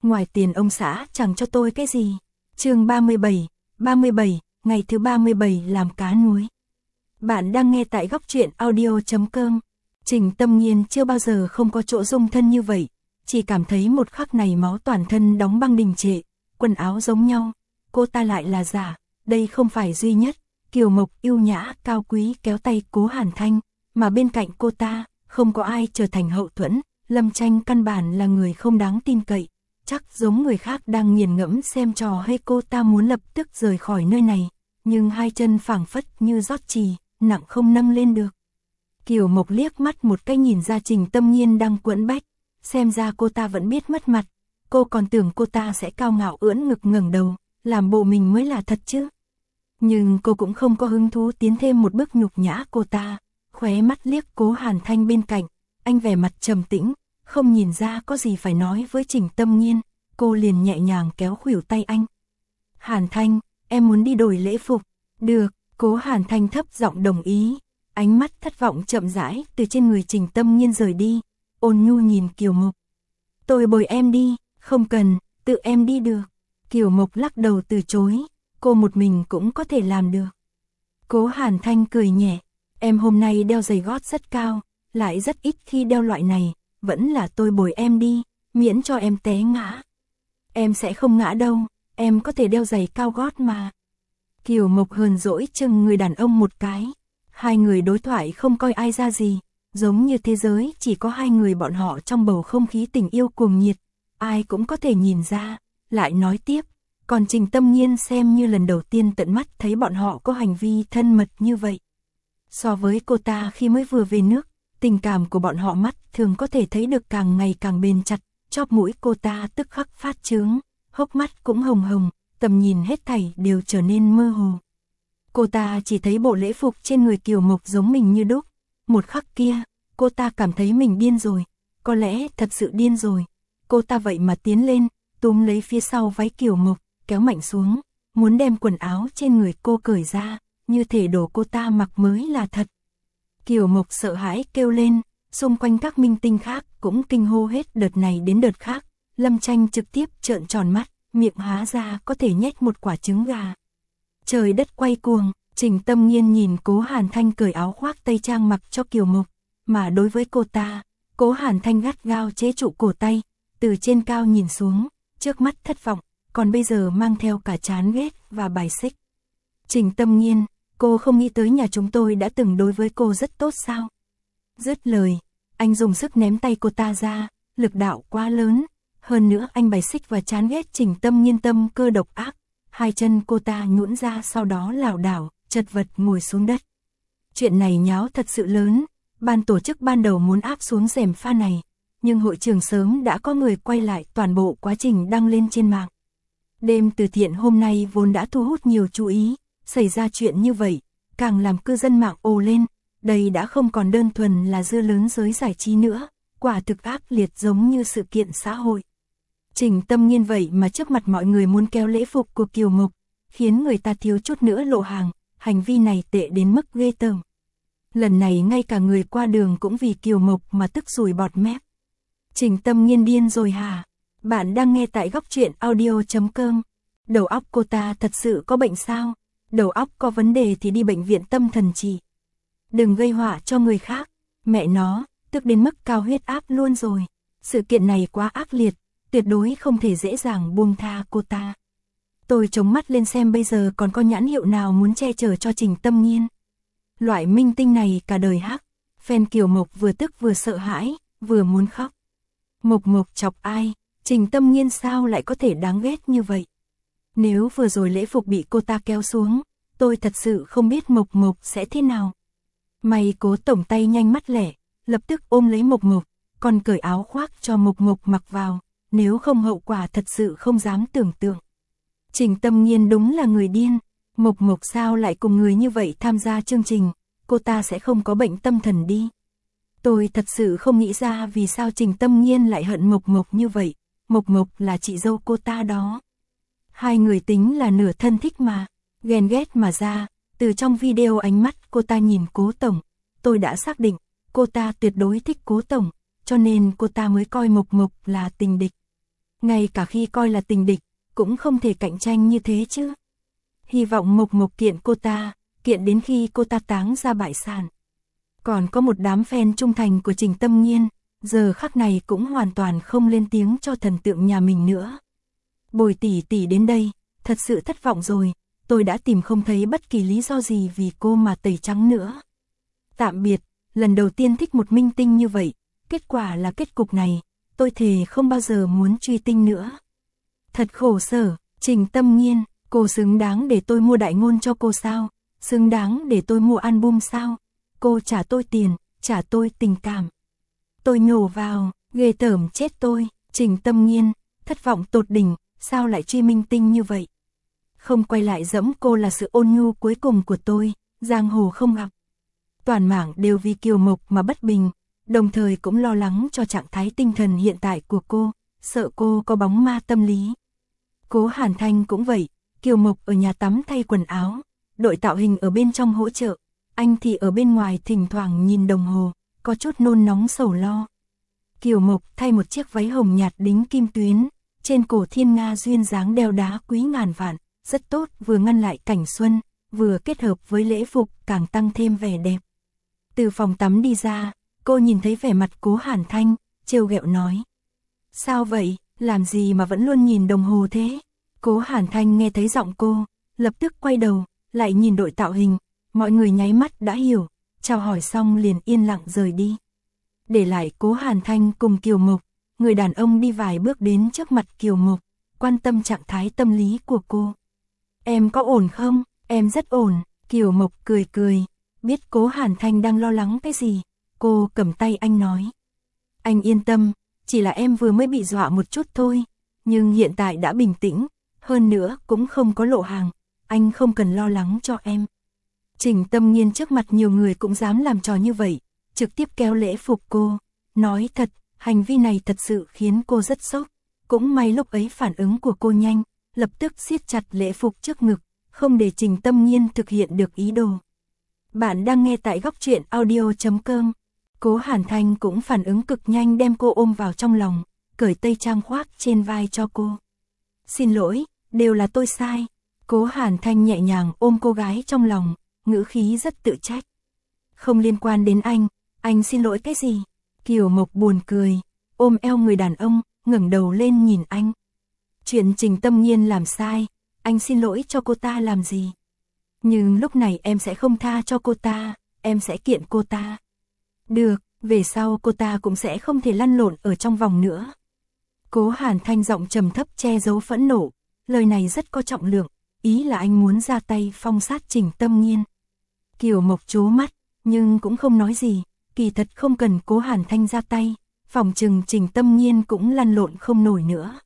ngoài tiền ông xã chẳng cho tôi cái gì. Chương 37, ngày thứ 37 làm cá nuối. Bạn đang nghe tại góc truyện audio.com. Trình Tâm Nghiên chưa bao giờ không có chỗ dung thân như vậy, chỉ cảm thấy một khắc này máu toàn thân đóng băng đình trệ, quần áo giống nhau, cô ta lại là giả, đây không phải duy nhất. Kiều Mộc yêu nhã, cao quý kéo tay Cố Hàn Thanh, mà bên cạnh cô ta, không có ai trở thành hậu thuẫn. Lâm Tranh căn bản là người không đáng tin cậy, chắc giống người khác đang nghiền ngẫm xem trò hay cô ta muốn lập tức rời khỏi nơi này, nhưng hai chân phảng phất như rót chì, nặng không nâng lên được. Kiều Mộc liếc mắt một cái nhìn ra Trình Tâm Nghiên đang quẫn bách, xem ra cô ta vẫn biết mất mặt, cô còn tưởng cô ta sẽ cao ngạo ưỡn ngực ngẩng đầu, làm bộ mình mới là thật chứ. Nhưng cô cũng không có hứng thú tiến thêm một bước nhục nhã cô ta, khóe mắt liếc Cố Hàn Thanh bên cạnh, anh vẻ mặt trầm tĩnh, không nhìn ra có gì phải nói với Trình Tâm Nghiên, cô liền nhẹ nhàng kéo khuỷu tay anh. Hàn Thanh, em muốn đi đổi lễ phục. Được, Cố Hàn Thanh thấp giọng đồng ý, ánh mắt thất vọng chậm rãi từ trên người Trình Tâm Nghiên rời đi, ôn nhu nhìn Kiều Mộc. Tôi bồi em đi, không cần, tự em đi được. Kiều Mộc lắc đầu từ chối, cô một mình cũng có thể làm được. Cố Hàn Thanh cười nhẹ, em hôm nay đeo giày gót rất cao, lại rất ít khi đeo loại này, vẫn là tôi bồi em đi, miễn cho em té ngã. Em sẽ không ngã đâu, em có thể đeo giày cao gót mà. Kiều Mộc hờn dỗi chừng người đàn ông một cái, hai người đối thoại không coi ai ra gì, giống như thế giới chỉ có hai người bọn họ trong bầu không khí tình yêu cuồng nhiệt, ai cũng có thể nhìn ra, lại nói tiếp, còn Trình Tâm Nghiên xem như lần đầu tiên tận mắt thấy bọn họ có hành vi thân mật như vậy. So với cô ta khi mới vừa về nước, tình cảm của bọn họ mắt thường có thể thấy được càng ngày càng bền chặt, chóp mũi cô ta tức khắc phát chướng, hốc mắt cũng hồng hồng, tầm nhìn hết thảy đều trở nên mơ hồ. Cô ta chỉ thấy bộ lễ phục trên người Kiều Mộc giống mình như đúc, một khắc kia, cô ta cảm thấy mình điên rồi, có lẽ thật sự điên rồi. Cô ta vậy mà tiến lên, túm lấy phía sau váy Kiều Mộc, kéo mạnh xuống, muốn đem quần áo trên người cô cởi ra, như thể đồ cô ta mặc mới là thật. Kiều Mộc sợ hãi kêu lên, xung quanh các minh tinh khác cũng kinh hô hết đợt này đến đợt khác. Lâm Tranh trực tiếp trợn tròn mắt, miệng há ra có thể nhét một quả trứng gà. Trời đất quay cuồng, Trình Tâm Nghiên nhìn Cố Hàn Thanh cởi áo khoác tây trang mặc cho Kiều Mộc, mà đối với cô ta, Cố Hàn Thanh gắt gao chế trụ cổ tay, từ trên cao nhìn xuống, trước mắt thất vọng, còn bây giờ mang theo cả chán ghét và bài xích. Trình Tâm Nghiên, cô không nghĩ tới nhà chúng tôi đã từng đối với cô rất tốt sao? Dứt lời, anh dùng sức ném tay cô ta ra, lực đạo quá lớn, hơn nữa anh bài xích và chán ghét Trình Tâm Nghiên tâm cơ độc ác, hai chân cô ta nhũn ra sau đó lảo đảo, chật vật ngồi xuống đất. Chuyện này nháo thật sự lớn, ban tổ chức ban đầu muốn áp xuống rèm pha này, nhưng hội trường sớm đã có người quay lại toàn bộ quá trình đăng lên trên mạng. Đêm từ thiện hôm nay vốn đã thu hút nhiều chú ý, xảy ra chuyện như vậy, càng làm cư dân mạng ồ lên, đây đã không còn đơn thuần là dưa lớn giới giải trí nữa, quả thực ác liệt giống như sự kiện xã hội. Trình Tâm Nghiên vậy mà trước mặt mọi người muốn kéo lễ phục của Kiều Mộc, khiến người ta thiếu chút nữa lộ hàng, hành vi này tệ đến mức ghê tởm. Lần này ngay cả người qua đường cũng vì Kiều Mộc mà tức sùi bọt mép. Trình Tâm Nghiên điên rồi hả? Bạn đang nghe tại góc truyện audio.com. Đầu óc cô ta thật sự có bệnh sao? Đầu óc có vấn đề thì đi bệnh viện tâm thần trị. Đừng gây họa cho người khác. Mẹ nó, tức đến mức cao huyết áp luôn rồi. Sự kiện này quá ác liệt, tuyệt đối không thể dễ dàng buông tha cô ta. Tôi chống mắt lên xem bây giờ còn có nhãn hiệu nào muốn che chở cho Trình Tâm Nghiên. Loại minh tinh này cả đời hắc. Fan Kiều Mộc vừa tức vừa sợ hãi, vừa muốn khóc. Mộc Mộc chọc ai? Trình Tâm Nghiên sao lại có thể đáng ghét như vậy? Nếu vừa rồi lễ phục bị cô ta kéo xuống, tôi thật sự không biết Mộc Mộc sẽ thế nào. May Cố tổng tay nhanh mắt lẻ, lập tức ôm lấy Mộc Mộc, còn cởi áo khoác cho Mộc Mộc mặc vào, nếu không hậu quả thật sự không dám tưởng tượng. Trình Tâm Nghiên đúng là người điên, Mộc Mộc sao lại cùng người như vậy tham gia chương trình, cô ta sẽ không có bệnh tâm thần đi. Tôi thật sự không nghĩ ra vì sao Trình Tâm Nghiên lại hận Mộc Mộc như vậy, Mộc Mộc là chị dâu cô ta đó. Hai người tính là nửa thân thích mà, ghen ghét mà ra, từ trong video ánh mắt cô ta nhìn Cố tổng, tôi đã xác định, cô ta tuyệt đối thích Cố tổng, cho nên cô ta mới coi Mộc Mộc là tình địch. ngay cả khi coi là tình địch, cũng không thể cạnh tranh như thế chứ. Hy vọng Mộc Mộc kiện cô ta, kiện đến khi cô ta táng ra bại sản. Còn có một đám fan trung thành của Trình Tâm Nghiên, giờ khắc này cũng hoàn toàn không lên tiếng cho thần tượng nhà mình nữa. Bồi tỷ tỷ đến đây, thật sự thất vọng rồi, tôi đã tìm không thấy bất kỳ lý do gì vì cô mà tẩy trắng nữa. Tạm biệt, lần đầu tiên thích một minh tinh như vậy, kết quả là kết cục này, tôi thề không bao giờ muốn truy tinh nữa. Thật khổ sở, Trình Tâm Nghiên, cô xứng đáng để tôi mua đại ngôn cho cô sao? Xứng đáng để tôi mua album sao? Cô trả tôi tiền, trả tôi tình cảm. Tôi nhổ vào, ghê tởm chết tôi, Trình Tâm Nghiên, thất vọng tột đỉnh, sao lại truy minh tinh như vậy? Không quay lại giẫm cô là sự ôn nhu cuối cùng của tôi, giang hồ không gặp. Toàn mảng đều vì Kiều Mộc mà bất bình, đồng thời cũng lo lắng cho trạng thái tinh thần hiện tại của cô, sợ cô có bóng ma tâm lý. Cố Hàn Thanh cũng vậy, Kiều Mộc ở nhà tắm thay quần áo, đội tạo hình ở bên trong hỗ trợ, anh thì ở bên ngoài thỉnh thoảng nhìn đồng hồ, có chút nôn nóng sầu lo. Kiều Mộc thay một chiếc váy hồng nhạt đính kim tuyến, trên cổ thiên nga duyên dáng đeo đá quý ngàn vạn, rất tốt, vừa ngăn lại cảnh xuân, vừa kết hợp với lễ phục càng tăng thêm vẻ đẹp. Từ phòng tắm đi ra, cô nhìn thấy vẻ mặt Cố Hàn Thanh, trêu ghẹo nói. Sao vậy, làm gì mà vẫn luôn nhìn đồng hồ thế? Cố Hàn Thanh nghe thấy giọng cô, lập tức quay đầu, lại nhìn đội tạo hình, mọi người nháy mắt đã hiểu, chào hỏi xong liền yên lặng rời đi. Để lại Cố Hàn Thanh cùng Kiều Mộc, người đàn ông đi vài bước đến trước mặt Kiều Mộc, quan tâm trạng thái tâm lý của cô. Em có ổn không? Em rất ổn, Kiều Mộc cười cười, biết Cố Hàn Thanh đang lo lắng cái gì, cô cầm tay anh nói. Anh yên tâm, chỉ là em vừa mới bị dọa một chút thôi, nhưng hiện tại đã bình tĩnh, hơn nữa cũng không có lộ hàng, anh không cần lo lắng cho em. Trình Tâm Nghiên trước mặt nhiều người cũng dám làm trò như vậy, trực tiếp kéo lễ phục cô, nói thật, hành vi này thật sự khiến cô rất sốc, cũng may lúc ấy phản ứng của cô nhanh, lập tức siết chặt lễ phục trước ngực, không để Trình Tâm Nghiên thực hiện được ý đồ. Bạn đang nghe tại góc truyện audio.com. Cố Hàn Thanh cũng phản ứng cực nhanh đem cô ôm vào trong lòng, cởi tây trang khoác trên vai cho cô. Xin lỗi, đều là tôi sai. Cố Hàn Thanh nhẹ nhàng ôm cô gái trong lòng, ngữ khí rất tự trách. Không liên quan đến anh xin lỗi cái gì? Kiều Mộc buồn cười, ôm eo người đàn ông, ngẩng đầu lên nhìn anh. Chuyện Trình Tâm Nghiên làm sai, anh xin lỗi cho cô ta làm gì? Nhưng lúc này em sẽ không tha cho cô ta, em sẽ kiện cô ta. Được, về sau cô ta cũng sẽ không thể lăn lộn ở trong vòng nữa. Cố Hàn Thanh giọng trầm thấp che giấu phẫn nộ, lời này rất có trọng lượng, ý là anh muốn ra tay phong sát Trình Tâm Nghiên. Kiều Mộc trố mắt, nhưng cũng không nói gì, kỳ thật không cần Cố Hàn Thanh ra tay, phòng trừng Trình Tâm Nghiên cũng lăn lộn không nổi nữa.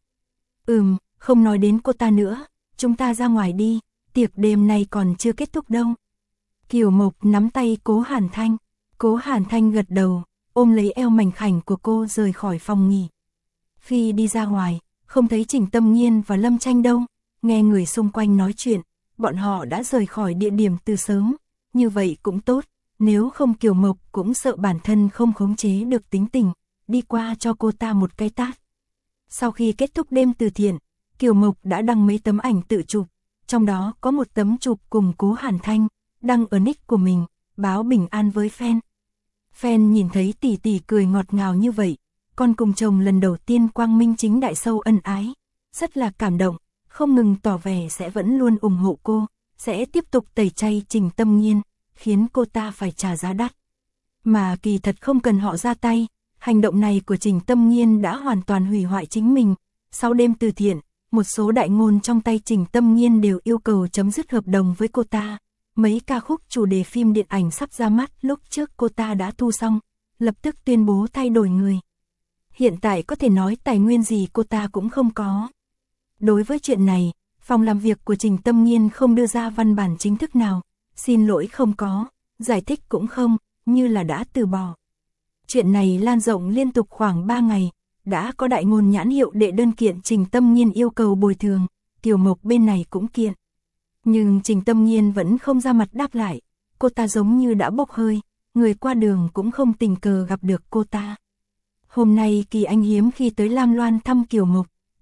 Không nói đến cô ta nữa, chúng ta ra ngoài đi, tiệc đêm nay còn chưa kết thúc đâu. Kiều Mộc nắm tay Cố Hàn Thanh, Cố Hàn Thanh gật đầu, ôm lấy eo mảnh khảnh của cô rời khỏi phòng nghỉ. Khi đi ra ngoài, không thấy Trình Tâm Nghiên và Lâm Tranh đâu, nghe người xung quanh nói chuyện, bọn họ đã rời khỏi địa điểm từ sớm, như vậy cũng tốt, nếu không Kiều Mộc cũng sợ bản thân không khống chế được tính tình, đi qua cho cô ta một cái tát. Sau khi kết thúc đêm từ thiện, Kiều Mộc đã đăng mấy tấm ảnh tự chụp, trong đó có một tấm chụp cùng Cố Hàn Thanh, đăng ở nick của mình, báo bình an với fan. Fan nhìn thấy tỷ tỷ cười ngọt ngào như vậy, con cùng chồng lần đầu tiên quang minh chính đại sâu ân ái, rất là cảm động, không ngừng tỏ vẻ sẽ vẫn luôn ủng hộ cô, sẽ tiếp tục tẩy chay Trình Tâm Nghiên, khiến cô ta phải trả giá đắt. Mà kỳ thật không cần họ ra tay, hành động này của Trình Tâm Nghiên đã hoàn toàn hủy hoại chính mình. Sau đêm từ thiện, một số đại ngôn trong tay Trình Tâm Nghiên đều yêu cầu chấm dứt hợp đồng với cô ta. Mấy ca khúc chủ đề phim điện ảnh sắp ra mắt lúc trước cô ta đã thu xong, lập tức tuyên bố thay đổi người. Hiện tại có thể nói tài nguyên gì cô ta cũng không có. Đối với chuyện này, phòng làm việc của Trình Tâm Nghiên không đưa ra văn bản chính thức nào, xin lỗi không có, giải thích cũng không, như là đã từ bỏ. Chuyện này lan rộng liên tục khoảng 3 ngày, đã có đại ngôn nhãn hiệu đệ đơn kiện Trình Tâm Nghiên yêu cầu bồi thường, Kiều Mộc bên này cũng kiện. Nhưng Trình Tâm Nghiên vẫn không ra mặt đáp lại, cô ta giống như đã bốc hơi, người qua đường cũng không tình cờ gặp được cô ta. Hôm nay Kỳ Anh hiếm khi tới Lam Loan thăm Kiều Mộc,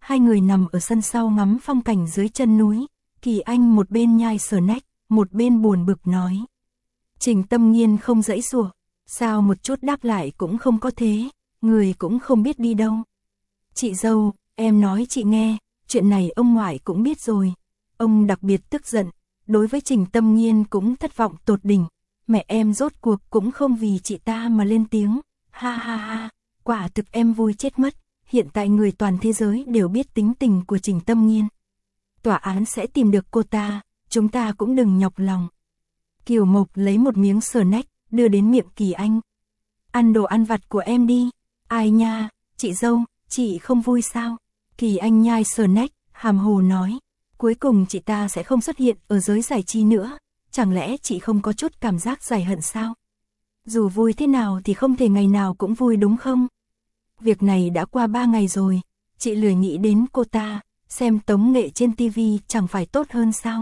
Hai người nằm ở sân sau ngắm phong cảnh dưới chân núi. Kỳ Anh một bên nhai snack, một bên buồn bực nói. Trình Tâm Nghiên không dãy giụa, sao một chút đáp lại cũng không có thế, người cũng không biết đi đâu. Chị dâu, em nói chị nghe, chuyện này ông ngoại cũng biết rồi. Ông đặc biệt tức giận, đối với Trình Tâm Nghiên cũng thất vọng tột đỉnh. Mẹ em rốt cuộc cũng không vì chị ta mà lên tiếng. Ha ha ha, quả thực em vui chết mất. Hiện tại người toàn thế giới đều biết tính tình của Trình Tâm Nghiên. Tòa án sẽ tìm được cô ta, chúng ta cũng đừng nhọc lòng. Kiều Mộc lấy một miếng snack, đưa đến miệng Kỳ Anh. Ăn đồ ăn vặt của em đi. Ai nha, chị dâu, chị không vui sao? Kỳ Anh nhai snack, hàm hồ nói. Cuối cùng chị ta sẽ không xuất hiện ở giới giải trí nữa. Chẳng lẽ chị không có chút cảm giác giải hận sao? Dù vui thế nào thì không thể ngày nào cũng vui đúng không? Việc này đã qua 3 ngày rồi, chị lười nghĩ đến cô ta, xem tống nghệ trên TV chẳng phải tốt hơn sao?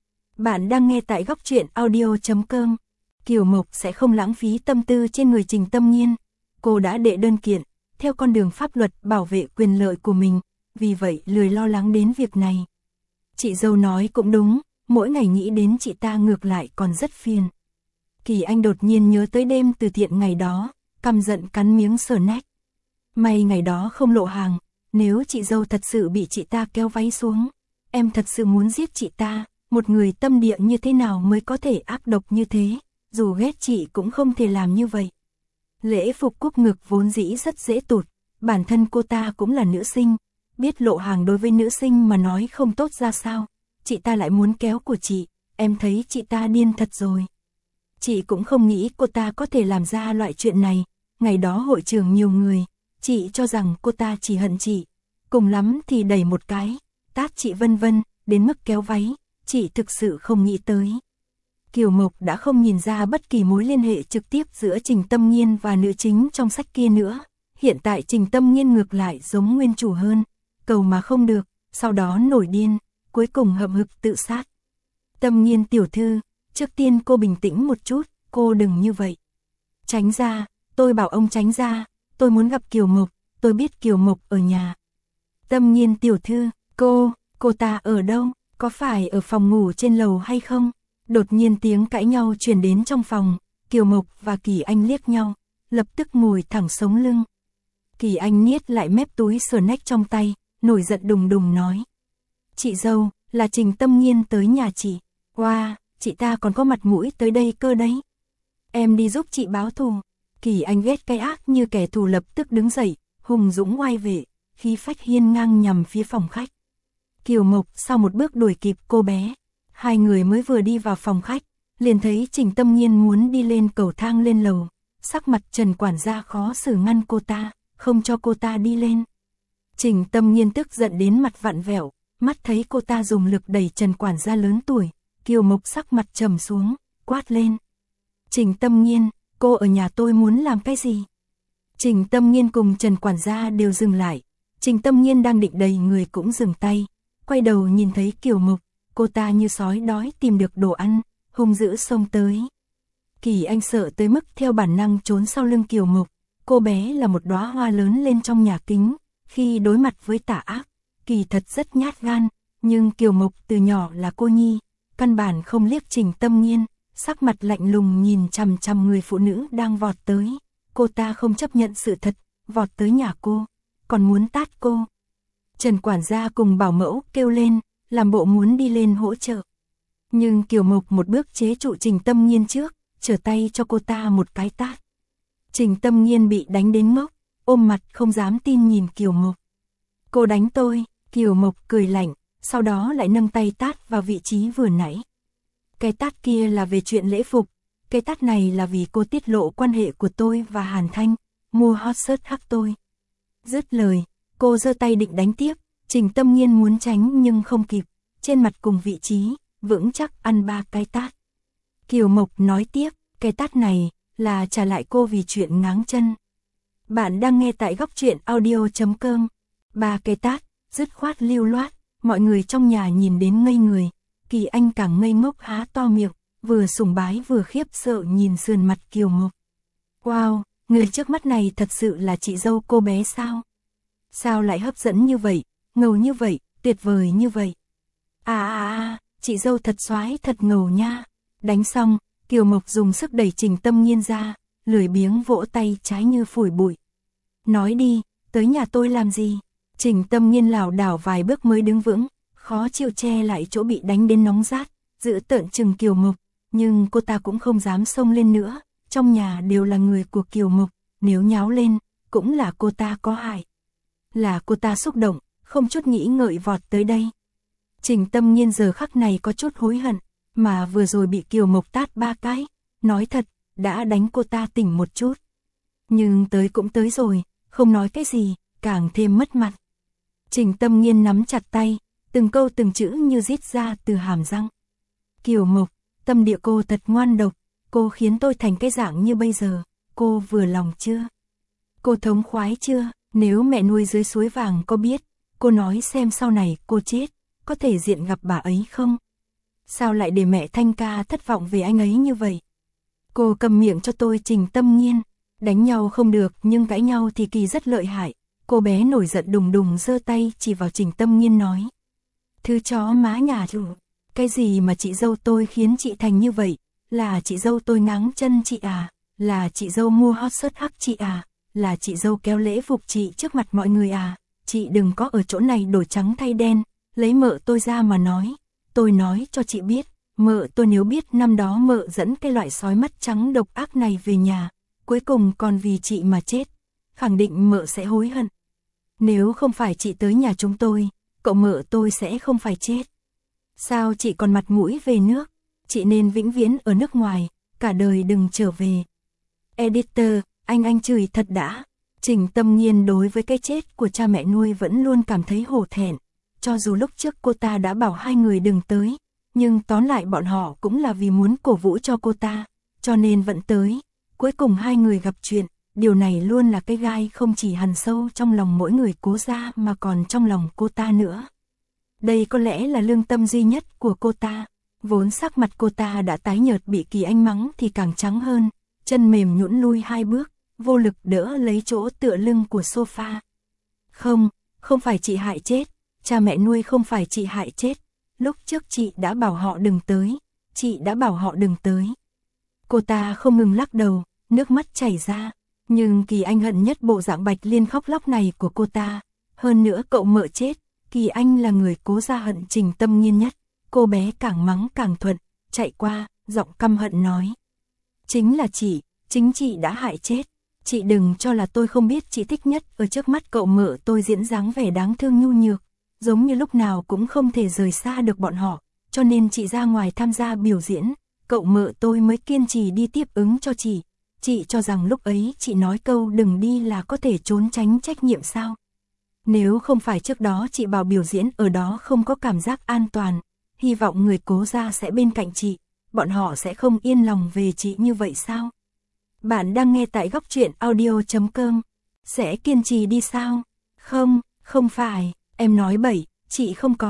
Bạn đang nghe tại góc truyện audio.com. Kiều Mộc sẽ không lãng phí tâm tư trên người Trình Tâm Nghiên. Cô đã đệ đơn kiện, theo con đường pháp luật bảo vệ quyền lợi của mình, vì vậy lười lo lắng đến việc này. Chị dâu nói cũng đúng, mỗi ngày nghĩ đến chị ta ngược lại còn rất phiền. Kỳ Anh đột nhiên nhớ tới đêm từ thiện ngày đó, căm giận cắn miếng snack. May ngày đó không lộ hàng, nếu chị dâu thật sự bị chị ta kéo váy xuống, em thật sự muốn giết chị ta, một người tâm địa như thế nào mới có thể ác độc như thế, dù ghét chị cũng không thể làm như vậy. Lễ phục cúc ngực vốn dĩ rất dễ tụt, bản thân cô ta cũng là nữ sinh, biết lộ hàng đối với nữ sinh mà nói không tốt ra sao, chị ta lại muốn kéo của chị, em thấy chị ta điên thật rồi. Chị cũng không nghĩ cô ta có thể làm ra loại chuyện này, ngày đó hội trường nhiều người, chị cho rằng cô ta chỉ hận chị, cùng lắm thì đẩy một cái, tát chị vân vân, đến mức kéo váy, chị thực sự không nghĩ tới. Kiều Mộc đã không nhìn ra bất kỳ mối liên hệ trực tiếp giữa Trình Tâm Nghiên và nữ chính trong sách kia nữa, hiện tại Trình Tâm Nghiên ngược lại giống nguyên chủ hơn, cầu mà không được, sau đó nổi điên, cuối cùng hậm hực tự sát. Tâm Nghiên tiểu thư, trước tiên cô bình tĩnh một chút, cô đừng như vậy. Tránh ra, tôi bảo ông tránh ra, tôi muốn gặp Kiều Mộc, tôi biết Kiều Mộc ở nhà. Tâm Nghiên tiểu thư, cô ta ở đâu, có phải ở phòng ngủ trên lầu hay không? Đột nhiên tiếng cãi nhau truyền đến trong phòng, Kiều Mộc và Kỳ Anh liếc nhau, lập tức ngồi thẳng sống lưng. Kỳ Anh niết lại mép túi snack trong tay, nổi giận đùng đùng nói. Chị dâu, là Trình Tâm Nghiên tới nhà chị. Wow, chị ta còn có mặt mũi tới đây cơ đấy. Em đi giúp chị báo thù. Kỳ Anh ghét cái ác như kẻ thù lập tức đứng dậy, hùng dũng oai vệ, khí phách hiên ngang nhằm phía phòng khách. Kiều Mộc sau một bước đuổi kịp cô bé. Hai người mới vừa đi vào phòng khách, liền thấy Trình Tâm Nghiên muốn đi lên cầu thang lên lầu. Sắc mặt Trần quản gia khó xử ngăn cô ta, không cho cô ta đi lên. Trình Tâm Nghiên tức giận đến mặt vặn vẹo, mắt thấy cô ta dùng lực đẩy Trần quản gia lớn tuổi. Kiều Mộc sắc mặt trầm xuống, quát lên. Trình Tâm Nghiên, cô ở nhà tôi muốn làm cái gì? Trình Tâm Nghiên cùng Trần quản gia đều dừng lại. Trình Tâm Nghiên đang định đẩy người cũng dừng tay, quay đầu nhìn thấy Kiều Mộc, cô ta như sói đói tìm được đồ ăn, hung dữ xông tới. Kỳ Anh sợ tới mức theo bản năng trốn sau lưng Kiều Mộc, cô bé là một đóa hoa lớn lên trong nhà kính, khi đối mặt với tà ác, kỳ thật rất nhát gan, nhưng Kiều Mộc từ nhỏ là cô nhi, căn bản không liếc Trình Tâm Nghiên, sắc mặt lạnh lùng nhìn chằm chằm người phụ nữ đang vọt tới. Cô ta không chấp nhận sự thật, vọt tới nhà cô, còn muốn tát cô. Trần quản gia cùng bảo mẫu kêu lên, làm bộ muốn đi lên hỗ trợ. Nhưng Kiều Mộc một bước chế trụ Trình Tâm Nghiên trước, trở tay cho cô ta một cái tát. Trình Tâm Nghiên bị đánh đến ngốc, ôm mặt không dám tin nhìn Kiều Mộc. Cô đánh tôi, Kiều Mộc cười lạnh, sau đó lại nâng tay tát vào vị trí vừa nãy. Cái tát kia là về chuyện lễ phục, cái tát này là vì cô tiết lộ quan hệ của tôi và Hàn Thanh, mua hot search hắc tôi. Dứt lời, cô giơ tay định đánh tiếp, Trình Tâm Nghiên muốn tránh nhưng không kịp, trên mặt cùng vị trí, vững chắc ăn 3 cái tát. Kiều Mộc nói tiếp, cái tát này là trả lại cô vì chuyện ngáng chân. Bạn đang nghe tại góc truyện audio.com. 3 cái tát, dứt khoát lưu loát, mọi người trong nhà nhìn đến ngây người. Kỳ Anh càng ngây ngốc há to miệng, vừa sùng bái vừa khiếp sợ nhìn sườn mặt Kiều Mộc. Wow, người trước mắt này thật sự là chị dâu cô bé sao? Sao lại hấp dẫn như vậy? ngầu như vậy, tuyệt vời như vậy. Chị dâu thật xoái, thật ngầu nha. Đánh xong, Kiều Mộc dùng sức đẩy Trình Tâm Nghiên ra, lười biếng vỗ tay trái như phủi bụi. Nói đi, tới nhà tôi làm gì? Trình Tâm Nghiên lảo đảo vài bước mới đứng vững, khó chịu che lại chỗ bị đánh đến nóng rát, giữ tợn chừng Kiều Mộc, nhưng cô ta cũng không dám xông lên nữa, trong nhà đều là người của Kiều Mộc, nếu nháo lên, cũng là cô ta có hại. Là cô ta xúc động, không chút nghĩ ngợi vọt tới đây. Trình Tâm Nghiên giờ khắc này có chút hối hận, mà vừa rồi bị Kiều Mộc tát 3 cái, nói thật, đã đánh cô ta tỉnh một chút. Nhưng tới cũng tới rồi, không nói cái gì, càng thêm mất mặt. Trình Tâm Nghiên nắm chặt tay, từng câu từng chữ như rít ra từ hàm răng. Kiều Mộc, tâm địa cô thật ngoan độc, cô khiến tôi thành cái dạng như bây giờ, cô vừa lòng chưa? Cô thống khoái chưa? Nếu mẹ nuôi dưới suối vàng có biết, cô nói xem sau này cô chết, có thể diện gặp bà ấy không? Sao lại để mẹ Thanh Ca thất vọng về anh ấy như vậy? Cô cầm miệng cho tôi. Trình Tâm Nghiên, đánh nhau không được nhưng cãi nhau thì kỳ rất lợi hại. Cô bé nổi giận đùng đùng giơ tay chỉ vào Trình Tâm Nghiên nói. Thứ chó má nhà chủ, cái gì mà chị dâu tôi khiến chị thành như vậy? Là chị dâu tôi ngáng chân chị à? Là chị dâu mua hot shirt hắc chị à? Là chị dâu kéo lễ phục chị trước mặt mọi người à? Chị đừng có ở chỗ này đổi trắng thay đen, lấy mợ tôi ra mà nói. Tôi nói cho chị biết, mợ tôi nếu biết năm đó mợ dẫn cái loại sói mắt trắng độc ác này về nhà, cuối cùng còn vì chị mà chết, khẳng định mợ sẽ hối hận. Nếu không phải chị tới nhà chúng tôi, cậu mợ tôi sẽ không phải chết. Sao chị còn mặt mũi về nước? Chị nên vĩnh viễn ở nước ngoài, cả đời đừng trở về. Editor, anh chửi thật đã. Trình Tâm Nghiên đối với cái chết của cha mẹ nuôi vẫn luôn cảm thấy hổ thẹn. Cho dù lúc trước cô ta đã bảo hai người đừng tới, nhưng tóm lại bọn họ cũng là vì muốn cổ vũ cho cô ta, cho nên vẫn tới. Cuối cùng hai người gặp chuyện, điều này luôn là cái gai không chỉ hằn sâu trong lòng mỗi người Cố gia mà còn trong lòng cô ta nữa. Đây có lẽ là lương tâm duy nhất của cô ta. Vốn sắc mặt cô ta đã tái nhợt bị Kỳ Anh mắng thì càng trắng hơn, chân mềm nhũn lui 2 bước, vô lực đỡ lấy chỗ tựa lưng của sofa. Không phải chị hại chết, cha mẹ nuôi không phải chị hại chết, lúc trước chị đã bảo họ đừng tới, chị đã bảo họ đừng tới. Cô ta không ngừng lắc đầu, nước mắt chảy ra, nhưng Kỳ Anh hận nhất bộ dạng Bạch Liên khóc lóc này của cô ta, hơn nữa cậu mợ chết, Kỳ Anh là người Cố gia hận Trình Tâm Nghiên nhất. Cô bé càng mắng càng thuận, chạy qua, giọng căm hận nói. Chính là chị, chính chị đã hại chết. Chị đừng cho là tôi không biết chị thích nhất ở trước mắt cậu mợ tôi diễn dáng vẻ đáng thương nhu nhược, giống như lúc nào cũng không thể rời xa được bọn họ, cho nên chị ra ngoài tham gia biểu diễn, cậu mợ tôi mới kiên trì đi tiếp ứng cho chị. Chị cho rằng lúc ấy chị nói câu đừng đi là có thể trốn tránh trách nhiệm sao? Nếu không phải trước đó chị bảo biểu diễn ở đó không có cảm giác an toàn, hy vọng người Cố gia sẽ bên cạnh chị, bọn họ sẽ không yên lòng về chị như vậy sao? Bạn đang nghe tại góc truyện audio.com. Sẽ kiên trì đi sao? Không phải, em nói bậy, chị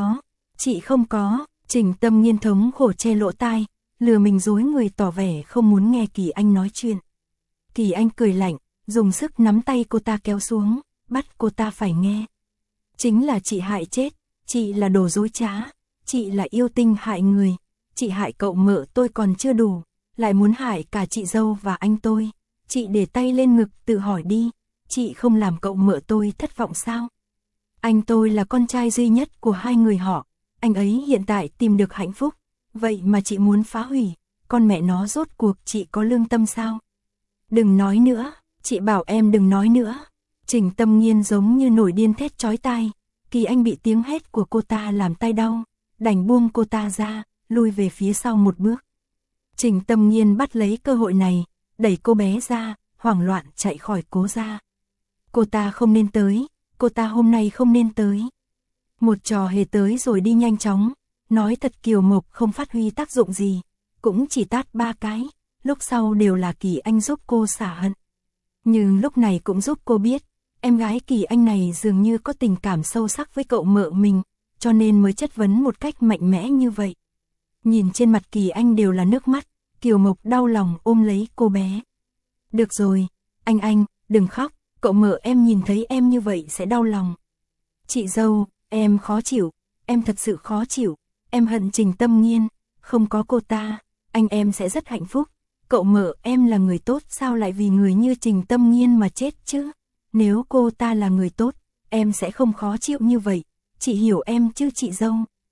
không có. Trình Tâm Nghiên thống khổ che lỗ tai, lừa mình dối người tỏ vẻ không muốn nghe Kỳ Anh nói chuyện. Kỳ Anh cười lạnh, dùng sức nắm tay cô ta kéo xuống, bắt cô ta phải nghe. Chính là chị hại chết, chị là đồ dối trá, chị là yêu tinh hại người, chị hại cậu mợ tôi còn chưa đủ, lại muốn hại cả chị dâu và anh tôi. Chị để tay lên ngực tự hỏi đi, chị không làm cậu mợ tôi thất vọng sao? Anh tôi là con trai duy nhất của hai người họ, anh ấy hiện tại tìm được hạnh phúc, vậy mà chị muốn phá hủy, con mẹ nó rốt cuộc chị có lương tâm sao? Đừng nói nữa, chị bảo em đừng nói nữa. Trình Tâm Nghiên giống như nổi điên thét chói tai, Kỳ Anh bị tiếng hét của cô ta làm tay đau, đành buông cô ta ra, lui về phía sau một bước. Trình Tâm Nghiên bắt lấy cơ hội này, đẩy cô bé ra, hoảng loạn chạy khỏi Cố gia. Cô ta không nên tới, cô ta hôm nay không nên tới. Một trò hề tới rồi đi nhanh chóng, nói thật Kiều Mộc không phát huy tác dụng gì, cũng chỉ tát 3 cái, lúc sau đều là Kỳ Anh giúp cô xả hận. Nhưng lúc này cũng giúp cô biết, em gái Kỳ Anh này dường như có tình cảm sâu sắc với cậu mợ mình, cho nên mới chất vấn một cách mạnh mẽ như vậy. Nhìn trên mặt Kỳ Anh đều là nước mắt, Kiều Mộc đau lòng ôm lấy cô bé. Được rồi, anh, đừng khóc, cậu mợ em nhìn thấy em như vậy sẽ đau lòng. Chị dâu, Em khó chịu, em thật sự khó chịu, em hận Trình Tâm Nghiên, không có cô ta, anh em sẽ rất hạnh phúc. Cậu mợ em là người tốt sao lại vì người như Trình Tâm Nghiên mà chết chứ? Nếu cô ta là người tốt, em sẽ không khó chịu như vậy. Chị hiểu em chứ chị dâu?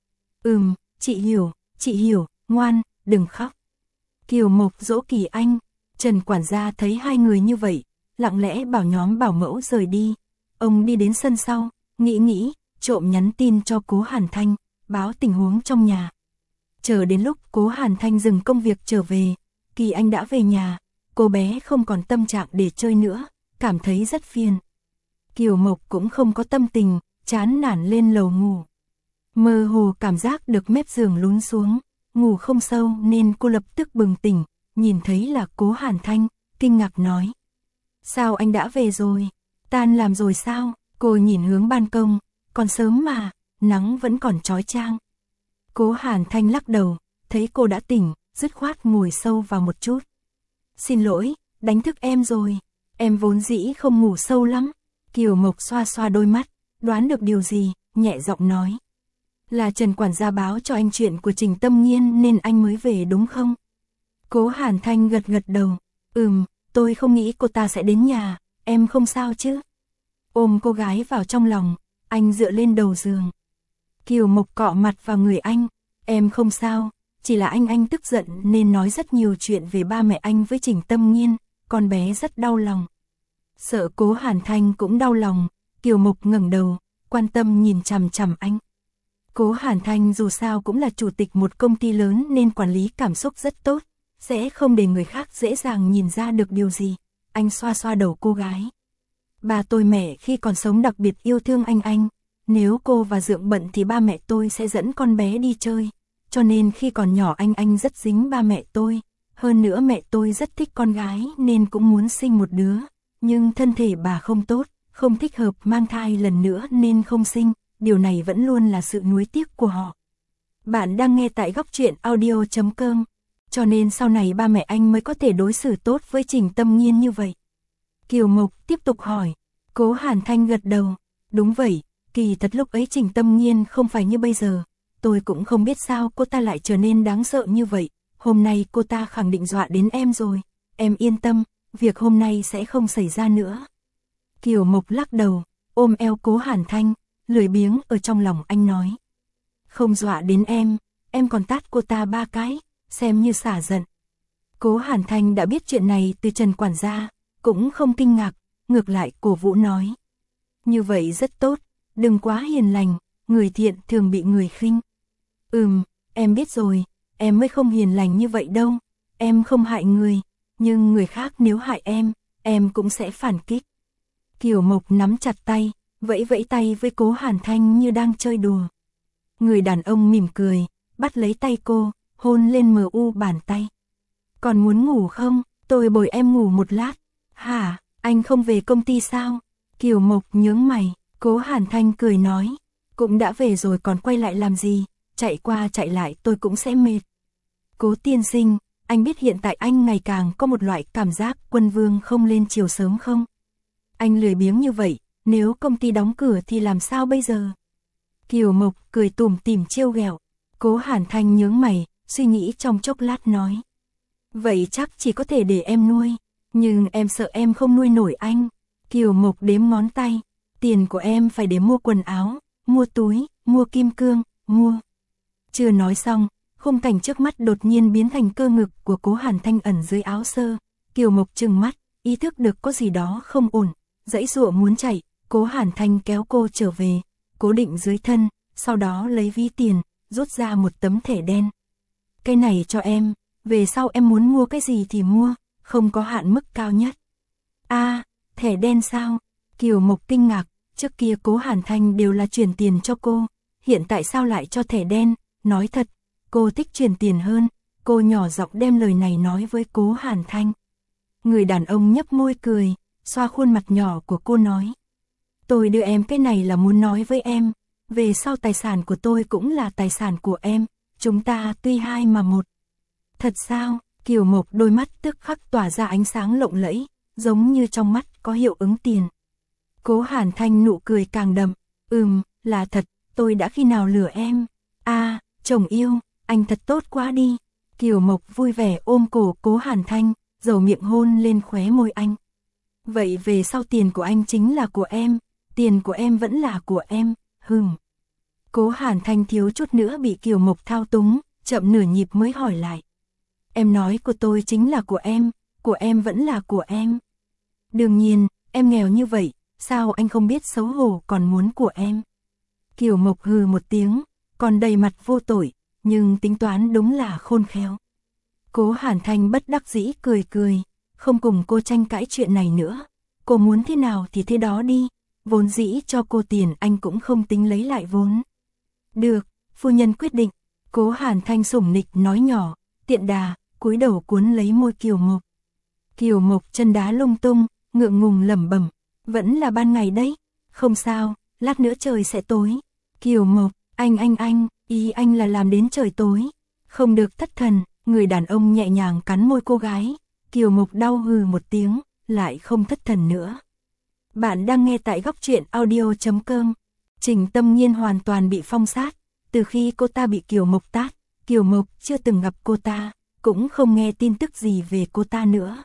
Chị hiểu, ngoan, đừng khóc. Kiều Mộc dỗ Kỳ Anh, Trần quản gia thấy hai người như vậy, lặng lẽ bảo nhóm bảo mẫu rời đi. Ông đi đến sân sau, nghĩ, trộm nhắn tin cho Cố Hàn Thanh, báo tình huống trong nhà. Chờ đến lúc Cố Hàn Thanh dừng công việc trở về, Kỳ Anh đã về nhà, cô bé không còn tâm trạng để chơi nữa, cảm thấy rất phiền. Kiều Mộc cũng không có tâm tình, chán nản lên lầu ngủ. Mơ hồ cảm giác được mép giường lún xuống, ngủ không sâu nên cô lập tức bừng tỉnh, nhìn thấy là Cố Hàn Thanh, kinh ngạc nói. Sao anh đã về rồi? Tan làm rồi sao? Cô nhìn hướng ban công, còn sớm mà, nắng vẫn còn chói chang. Cố Hàn Thanh lắc đầu, thấy cô đã tỉnh, dứt khoát ngồi sâu vào một chút. Xin lỗi, đánh thức em rồi, em vốn dĩ không ngủ sâu lắm. Kiều Mộc xoa xoa đôi mắt, đoán được điều gì, nhẹ giọng nói. Là Trần quản gia báo cho anh chuyện của Trình Tâm Nghiên nên anh mới về đúng không? Cố Hàn Thanh gật đầu, tôi không nghĩ cô ta sẽ đến nhà, em không sao chứ? Ôm cô gái vào trong lòng, anh dựa lên đầu giường. Kiều Mộc cọ mặt vào người anh, em không sao, chỉ là anh tức giận nên nói rất nhiều chuyện về ba mẹ anh với Trình Tâm Nghiên, con bé rất đau lòng. Sợ Cố Hàn Thanh cũng đau lòng, Kiều Mộc ngẩng đầu, quan tâm nhìn chằm chằm anh. Cố Hàn Thanh dù sao cũng là chủ tịch một công ty lớn nên quản lý cảm xúc rất tốt, sẽ không để người khác dễ dàng nhìn ra được điều gì. Anh xoa xoa đầu cô gái. Bà tôi mẹ khi còn sống đặc biệt yêu thương anh. Nếu cô và Dượng bận thì ba mẹ tôi sẽ dẫn con bé đi chơi. Cho nên khi còn nhỏ anh rất dính ba mẹ tôi. Hơn nữa mẹ tôi rất thích con gái nên cũng muốn sinh một đứa. Nhưng thân thể bà không tốt, không thích hợp mang thai lần nữa nên không sinh. Điều này vẫn luôn là sự nuối tiếc của họ. Bạn đang nghe tại góc truyện audio.com. Cho nên sau này ba mẹ anh mới có thể đối xử tốt với Trình Tâm Nghiên như vậy. Kiều Mộc tiếp tục hỏi. Cố Hàn Thanh gật đầu. Đúng vậy, kỳ thật lúc ấy Trình Tâm Nghiên không phải như bây giờ. Tôi cũng không biết sao cô ta lại trở nên đáng sợ như vậy. Hôm nay cô ta khẳng định dọa đến em rồi. Em yên tâm, việc hôm nay sẽ không xảy ra nữa. Kiều Mộc lắc đầu, ôm eo Cố Hàn Thanh, lười biếng ở trong lòng anh nói. Không dọa đến em còn tát cô ta 3 cái, xem như xả giận. Cố Hàn Thanh đã biết chuyện này từ Trần quản gia, cũng không kinh ngạc, ngược lại cổ vũ nói. Như vậy rất tốt, đừng quá hiền lành, người thiện thường bị người khinh. Em biết rồi, em mới không hiền lành như vậy đâu, em không hại người, nhưng người khác nếu hại em cũng sẽ phản kích. Kiều Mộc nắm chặt tay, vẫy tay với Cố Hàn Thanh như đang chơi đùa. Người đàn ông mỉm cười, bắt lấy tay cô, hôn lên mờ u bàn tay. Còn muốn ngủ không? Tôi bồi em ngủ một lát. Hả, anh không về công ty sao? Kiều Mộc nhướng mày, Cố Hàn Thanh cười nói. Cũng đã về rồi còn quay lại làm gì? Chạy qua chạy lại tôi cũng sẽ mệt. Cố tiên sinh, anh biết hiện tại anh ngày càng có một loại cảm giác Quân Vương không lên chiều sớm không? Anh lười biếng như vậy, nếu công ty đóng cửa thì làm sao bây giờ? Kiều Mộc cười tủm tỉm trêu ghẹo. Cố Hàn Thanh nhướng mày, suy nghĩ trong chốc lát nói. Vậy chắc chỉ có thể để em nuôi, nhưng em sợ em không nuôi nổi anh. Kiều Mộc đếm ngón tay, tiền của em phải để mua quần áo, mua túi, mua kim cương, mua. Chưa nói xong, khung cảnh trước mắt đột nhiên biến thành cơ ngực của Cố Hàn Thanh ẩn dưới áo sơ. Kiều Mộc trừng mắt, ý thức được có gì đó không ổn, giãy giụa muốn chạy. Cố Hàn Thanh kéo cô trở về, cố định dưới thân, sau đó lấy ví tiền, rút ra một tấm thẻ đen. Cái này cho em, về sau em muốn mua cái gì thì mua, không có hạn mức cao nhất. Thẻ đen sao? Kiều Mộc kinh ngạc, trước kia Cố Hàn Thanh đều là chuyển tiền cho cô, hiện tại sao lại cho thẻ đen? Nói thật, cô thích chuyển tiền hơn. Cô nhỏ giọng đem lời này nói với Cố Hàn Thanh. Người đàn ông nhấp môi cười, xoa khuôn mặt nhỏ của cô nói. Tôi đưa em cái này là muốn nói với em, về sau tài sản của tôi cũng là tài sản của em, chúng ta tuy hai mà một. Thật sao? Kiều Mộc đôi mắt tức khắc tỏa ra ánh sáng lộng lẫy, giống như trong mắt có hiệu ứng tiền. Cố Hàn Thanh nụ cười càng đậm, là thật, tôi đã khi nào lừa em? À, chồng yêu, anh thật tốt quá đi. Kiều Mộc vui vẻ ôm cổ Cố Hàn Thanh, dầu miệng hôn lên khóe môi anh. Vậy về sau tiền của anh chính là của em, tiền của em vẫn là của em, Cố Hàn Thanh thiếu chút nữa bị Kiều Mộc thao túng, chậm nửa nhịp mới hỏi lại. Em nói của tôi chính là của em vẫn là của em. Đương nhiên, em nghèo như vậy, sao anh không biết xấu hổ còn muốn của em? Kiều Mộc hừ một tiếng, còn đầy mặt vô tội, nhưng tính toán đúng là khôn khéo. Cố Hàn Thanh bất đắc dĩ cười, không cùng cô tranh cãi chuyện này nữa. Cô muốn thế nào thì thế đó đi, vốn dĩ cho cô tiền anh cũng không tính lấy lại vốn. Được, phu nhân quyết định. Cố Hàn Thanh sủng nịch nói nhỏ, tiện đà, cúi đầu cuốn lấy môi Kiều Mộc. Kiều Mộc chân đá lung tung, ngượng ngùng lẩm bẩm, vẫn là ban ngày đấy, không sao, lát nữa trời sẽ tối. Kiều Mộc, anh, ý anh là làm đến trời tối, không được thất thần. Người đàn ông nhẹ nhàng cắn môi cô gái, Kiều Mộc đau hừ một tiếng, lại không thất thần nữa. Bạn đang nghe tại góc truyện audio.com. Trình Tâm Nhiên hoàn toàn bị phong sát, từ khi cô ta bị Kiều Mộc tát, Kiều Mộc chưa từng gặp cô ta, cũng không nghe tin tức gì về cô ta nữa.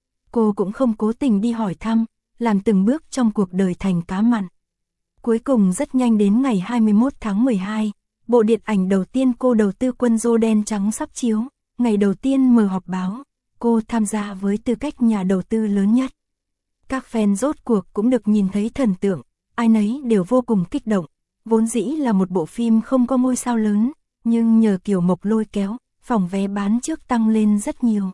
Cô cũng không cố tình đi hỏi thăm, làm từng bước trong cuộc đời thành cá mặn. Cuối cùng rất nhanh đến ngày 21 tháng 12, bộ điện ảnh đầu tiên cô đầu tư Quân Dô Đen Trắng sắp chiếu. Ngày đầu tiên mở họp báo, cô tham gia với tư cách nhà đầu tư lớn nhất. Các fan rốt cuộc cũng được nhìn thấy thần tượng, ai nấy đều vô cùng kích động. Vốn dĩ là một bộ phim không có ngôi sao lớn, nhưng nhờ Kiều Mộc lôi kéo, phòng vé bán trước tăng lên rất nhiều.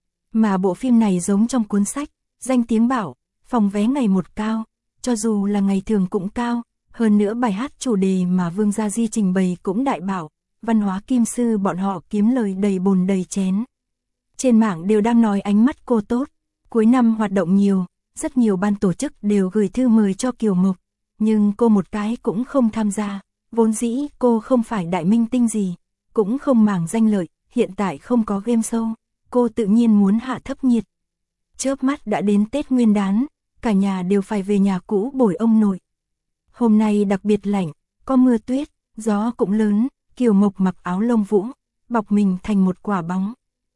Mà bộ phim này giống trong cuốn sách, danh tiếng bảo, phòng vé ngày một cao, cho dù là ngày thường cũng cao. Hơn nữa bài hát chủ đề mà Vương Gia Di trình bày cũng đại bảo. Văn hóa kim sư bọn họ kiếm lời đầy bồn đầy chén. Trên mạng đều đang nói ánh mắt cô tốt. Cuối năm hoạt động nhiều, rất nhiều ban tổ chức đều gửi thư mời cho Kiều Mộc. Nhưng cô một cái cũng không tham gia. Vốn dĩ cô không phải đại minh tinh gì, cũng không màng danh lợi, hiện tại không có game show. Cô tự nhiên muốn hạ thấp nhiệt. Chớp mắt đã đến Tết Nguyên Đán, cả nhà đều phải về nhà cũ bồi ông nội. Hôm nay đặc biệt lạnh, có mưa tuyết, gió cũng lớn. Kiều Mộc mặc áo lông vũ, bọc mình thành một quả bóng.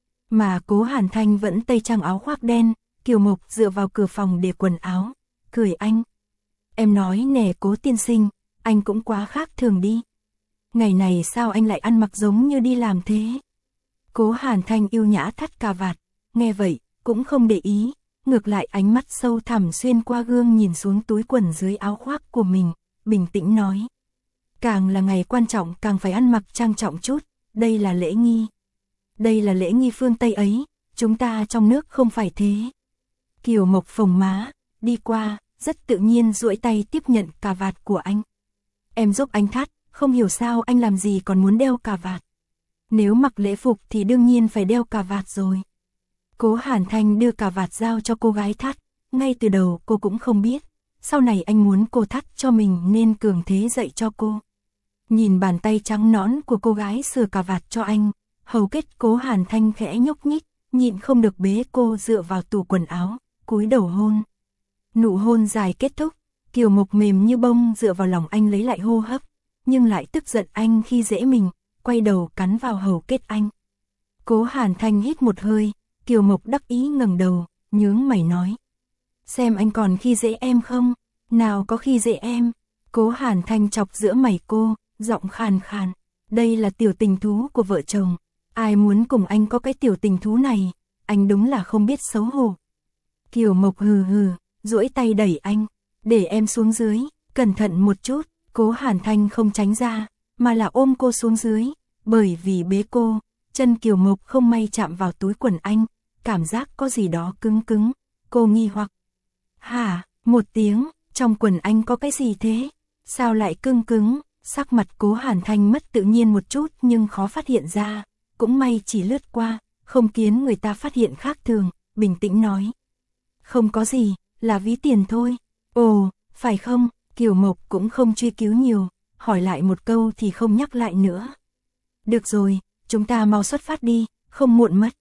Mà Cố Hàn Thanh vẫn tây trang áo khoác đen, Kiều Mộc dựa vào cửa phòng để quần áo, cười anh. Em nói nè Cố tiên sinh, anh cũng quá khác thường đi. Ngày này sao anh lại ăn mặc giống như đi làm thế? Cố Hàn Thanh yêu nhã thắt cà vạt, nghe vậy, cũng không để ý, ngược lại ánh mắt sâu thẳm xuyên qua gương nhìn xuống túi quần dưới áo khoác của mình, bình tĩnh nói. Càng là ngày quan trọng càng phải ăn mặc trang trọng chút, đây là lễ nghi. Đây là lễ nghi phương Tây ấy, chúng ta trong nước không phải thế. Kiều Mộc phồng má, đi qua, rất tự nhiên duỗi tay tiếp nhận cà vạt của anh. Em giúp anh thắt, không hiểu sao anh làm gì còn muốn đeo cà vạt. Nếu mặc lễ phục thì đương nhiên phải đeo cà vạt rồi. Cố Hàn Thanh đưa cà vạt giao cho cô gái thắt, ngay từ đầu cô cũng không biết. Sau này anh muốn cô thắt cho mình nên cường thế dạy cho cô. Nhìn bàn tay trắng nõn của cô gái sửa cà vạt cho anh, hầu kết Cố Hàn Thanh khẽ nhúc nhích, nhịn không được bế cô dựa vào tủ quần áo, cúi đầu hôn. Nụ hôn dài kết thúc, Kiều Mộc mềm như bông dựa vào lòng anh lấy lại hô hấp, nhưng lại tức giận anh khi dễ mình, quay đầu cắn vào hầu kết anh. Cố Hàn Thanh hít một hơi, Kiều Mộc đắc ý ngẩng đầu, nhướng mày nói. Xem anh còn khi dễ em không? Nào có khi dễ em? Cố Hàn Thanh chọc giữa mày cô, giọng khàn khàn. Đây là tiểu tình thú của vợ chồng. Ai muốn cùng anh có cái tiểu tình thú này? Anh đúng là không biết xấu hổ. Kiều Mộc hừ hừ, duỗi tay đẩy anh. Để em xuống dưới, cẩn thận một chút. Cố Hàn Thanh không tránh ra, mà là ôm cô xuống dưới. Bởi vì bế cô, chân Kiều Mộc không may chạm vào túi quần anh. Cảm giác có gì đó cứng cứng. Cô nghi hoặc. Hả, một tiếng, trong quần anh có cái gì thế? Sao lại cứng cứng? Sắc mặt Cố Hàn Thanh mất tự nhiên một chút nhưng khó phát hiện ra. Cũng may chỉ lướt qua, không khiến người ta phát hiện khác thường, bình tĩnh nói. Không có gì, là ví tiền thôi. Ồ, phải không? Kiều Mộc cũng không truy cứu nhiều, hỏi lại một câu thì không nhắc lại nữa. Được rồi, chúng ta mau xuất phát đi, không muộn mất.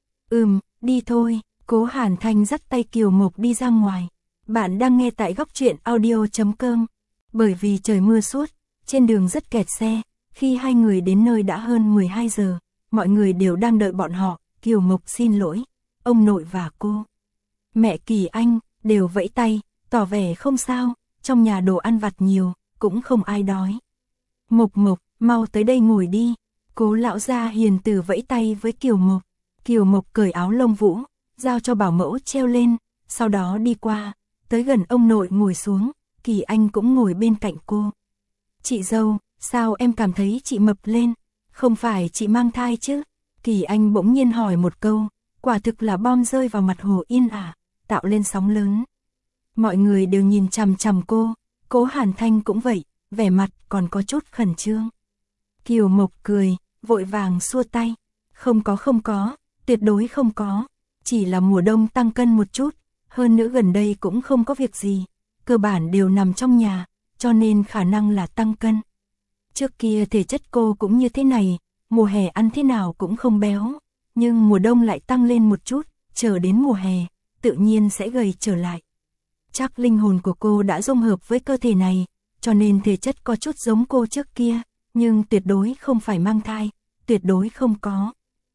Đi thôi. Cố Hàn Thanh dắt tay Kiều Mộc đi ra ngoài. Bạn đang nghe tại góc truyện audio.com. Bởi vì trời mưa suốt, trên đường rất kẹt xe, khi hai người đến nơi đã hơn 12 giờ, mọi người đều đang đợi bọn họ, Kiều Mộc xin lỗi, ông nội và cô. Mẹ Kỳ Anh, đều vẫy tay, tỏ vẻ không sao, trong nhà đồ ăn vặt nhiều, cũng không ai đói. Mộc Mộc, mau tới đây ngồi đi, Cố lão gia hiền từ vẫy tay với Kiều Mộc. Kiều Mộc cởi áo lông vũ, giao cho bảo mẫu treo lên, sau đó đi qua, tới gần ông nội ngồi xuống, Kỳ Anh cũng ngồi bên cạnh cô. Chị dâu, sao em cảm thấy chị mập lên, không phải chị mang thai chứ? Kỳ Anh bỗng nhiên hỏi một câu, quả thực là bom rơi vào mặt Hồ Yên Ả, tạo lên sóng lớn. Mọi người đều nhìn chằm chằm cô, Cố Hàn Thanh cũng vậy, vẻ mặt còn có chút khẩn trương. Kiều Mộc cười, vội vàng xua tay, không có, tuyệt đối không có, chỉ là mùa đông tăng cân một chút, hơn nữa gần đây cũng không có việc gì, cơ bản đều nằm trong nhà, cho nên khả năng là tăng cân. Trước kia thể chất cô cũng như thế này, mùa hè ăn thế nào cũng không béo, nhưng mùa đông lại tăng lên một chút, chờ đến mùa hè, tự nhiên sẽ gầy trở lại. Chắc linh hồn của cô đã dung hợp với cơ thể này, cho nên thể chất có chút giống cô trước kia, nhưng tuyệt đối không phải mang thai, tuyệt đối không có.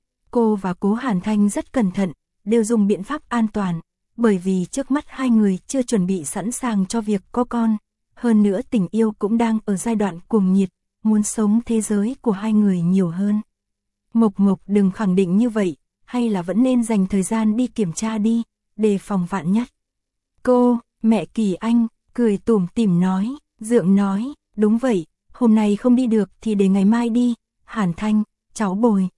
Cô và Cố Hàn Thanh rất cẩn thận, đều dùng biện pháp an toàn, bởi vì trước mắt hai người chưa chuẩn bị sẵn sàng cho việc có con, hơn nữa tình yêu cũng đang ở giai đoạn cuồng nhiệt, muốn sống thế giới của hai người nhiều hơn. Mộc Mộc đừng khẳng định như vậy, hay là vẫn nên dành thời gian đi kiểm tra đi, đề phòng vạn nhất. Cô, mẹ Kỳ Anh, cười tủm tỉm nói, Dượng nói, đúng vậy, hôm nay không đi được thì để ngày mai đi, Hàn Thanh, cháu bồi.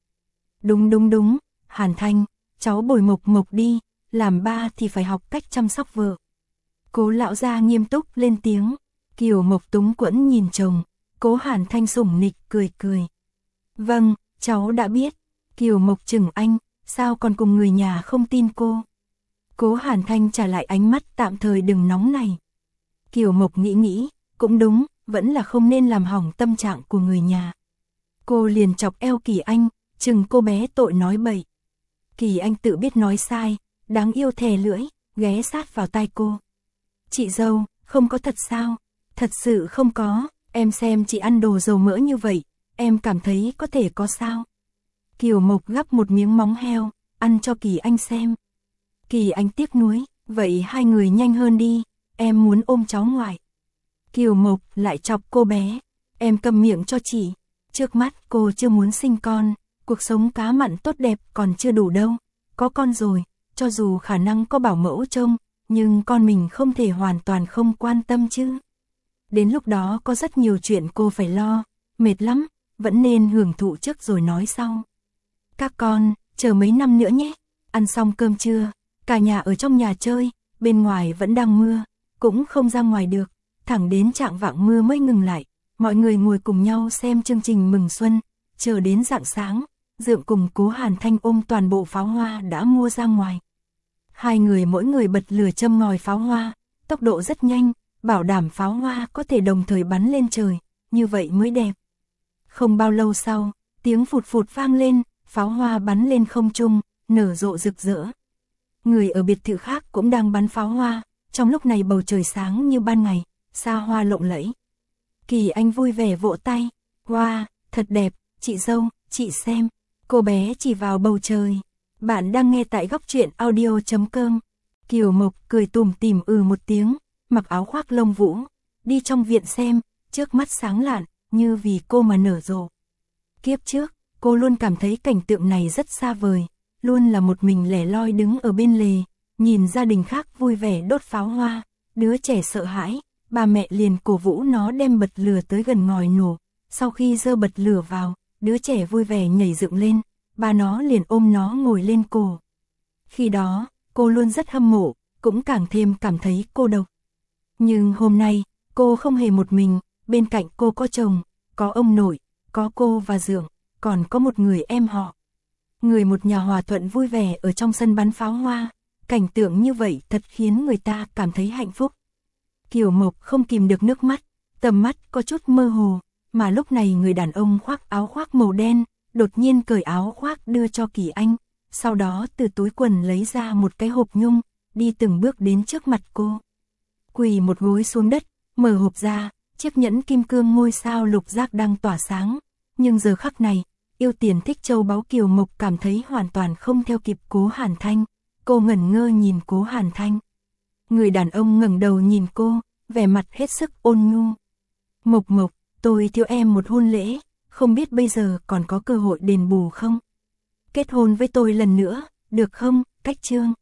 Đúng, Hàn Thanh, cháu bồi Mộc Mộc đi, làm ba thì phải học cách chăm sóc vợ. Cố lão gia nghiêm túc lên tiếng, Kiều Mộc túng quẫn nhìn chồng, Cố Hàn Thanh sủng nịch cười. Vâng, cháu đã biết. Kiều Mộc chừng anh, sao còn cùng người nhà không tin cô? Cố Hàn Thanh trả lại ánh mắt tạm thời đừng nóng này. Kiều Mộc nghĩ, cũng đúng, vẫn là không nên làm hỏng tâm trạng của người nhà. Cô liền chọc eo Kỳ Anh, chừng cô bé tội nói bậy. Kỳ Anh tự biết nói sai, đáng yêu thè lưỡi, ghé sát vào tai cô. Chị dâu, không có thật sao? Thật sự không có, em xem chị ăn đồ dầu mỡ như vậy, em cảm thấy có thể có sao? Kiều Mộc gắp một miếng móng heo, ăn cho Kỳ Anh xem. Kỳ Anh tiếc nuối, vậy hai người nhanh hơn đi, em muốn ôm cháu ngoại. Kiều Mộc lại chọc cô bé, em câm miệng cho chị, trước mắt cô chưa muốn sinh con, cuộc sống cá mặn tốt đẹp còn chưa đủ đâu, có con rồi, cho dù khả năng có bảo mẫu trông, nhưng con mình không thể hoàn toàn không quan tâm chứ. Đến lúc đó có rất nhiều chuyện cô phải lo, mệt lắm, vẫn nên hưởng thụ trước rồi nói sau. Các con, chờ mấy năm nữa nhé, ăn xong cơm trưa, cả nhà ở trong nhà chơi, bên ngoài vẫn đang mưa, cũng không ra ngoài được, thẳng đến chạng vạng mưa mới ngừng lại, mọi người ngồi cùng nhau xem chương trình mừng xuân, chờ đến rạng sáng, Dượng cùng Cố Hàn Thanh ôm toàn bộ pháo hoa đã mua ra ngoài. Hai người mỗi người bật lửa châm ngòi pháo hoa, tốc độ rất nhanh, bảo đảm pháo hoa có thể đồng thời bắn lên trời, như vậy mới đẹp. Không bao lâu sau, tiếng phụt phụt vang lên, pháo hoa bắn lên không trung, nở rộ rực rỡ. Người ở biệt thự khác cũng đang bắn pháo hoa, trong lúc này bầu trời sáng như ban ngày, xa hoa lộng lẫy. Kỳ Anh vui vẻ vỗ tay, wow, thật đẹp, chị dâu, chị xem, cô bé chỉ vào bầu trời. Bạn đang nghe tại góc truyện audio.com. Kiều Mộc cười tủm tỉm một tiếng, mặc áo khoác lông vũ, đi trong viện xem, trước mắt sáng lạn, như vì cô mà nở rộ. Kiếp trước, cô luôn cảm thấy cảnh tượng này rất xa vời, luôn là một mình lẻ loi đứng ở bên lề, nhìn gia đình khác vui vẻ đốt pháo hoa, đứa trẻ sợ hãi, bà mẹ liền cổ vũ nó đem bật lửa tới gần ngòi nổ, sau khi giơ bật lửa vào, đứa trẻ vui vẻ nhảy dựng lên, bà nó liền ôm nó ngồi lên cổ. Khi đó, cô luôn rất hâm mộ, cũng càng thêm cảm thấy cô độc. Nhưng hôm nay, cô không hề một mình, bên cạnh cô có chồng, có ông nội, có cô và Dượng, còn có một người em họ. Người một nhà hòa thuận vui vẻ ở trong sân bắn pháo hoa, cảnh tượng như vậy thật khiến người ta cảm thấy hạnh phúc. Kiều Mộc không kìm được nước mắt, tầm mắt có chút mơ hồ, mà lúc này người đàn ông khoác áo khoác màu đen, đột nhiên cởi áo khoác đưa cho Kỳ Anh, sau đó từ túi quần lấy ra một cái hộp nhung, đi từng bước đến trước mặt cô. Quỳ một gối xuống đất, mở hộp ra, Chiếc nhẫn kim cương ngôi sao lục giác đang tỏa sáng, nhưng giờ khắc này, yêu tiền thích châu báu Kiều Mộc cảm thấy hoàn toàn không theo kịp Cố Hàn Thanh. Cô ngẩn ngơ nhìn Cố Hàn Thanh. Người đàn ông ngẩng đầu nhìn cô, vẻ mặt hết sức ôn nhu. Mộc Mộc, tôi thiếu em một hôn lễ, không biết bây giờ còn có cơ hội đền bù không? Kết hôn với tôi lần nữa, được không, Cách Trương?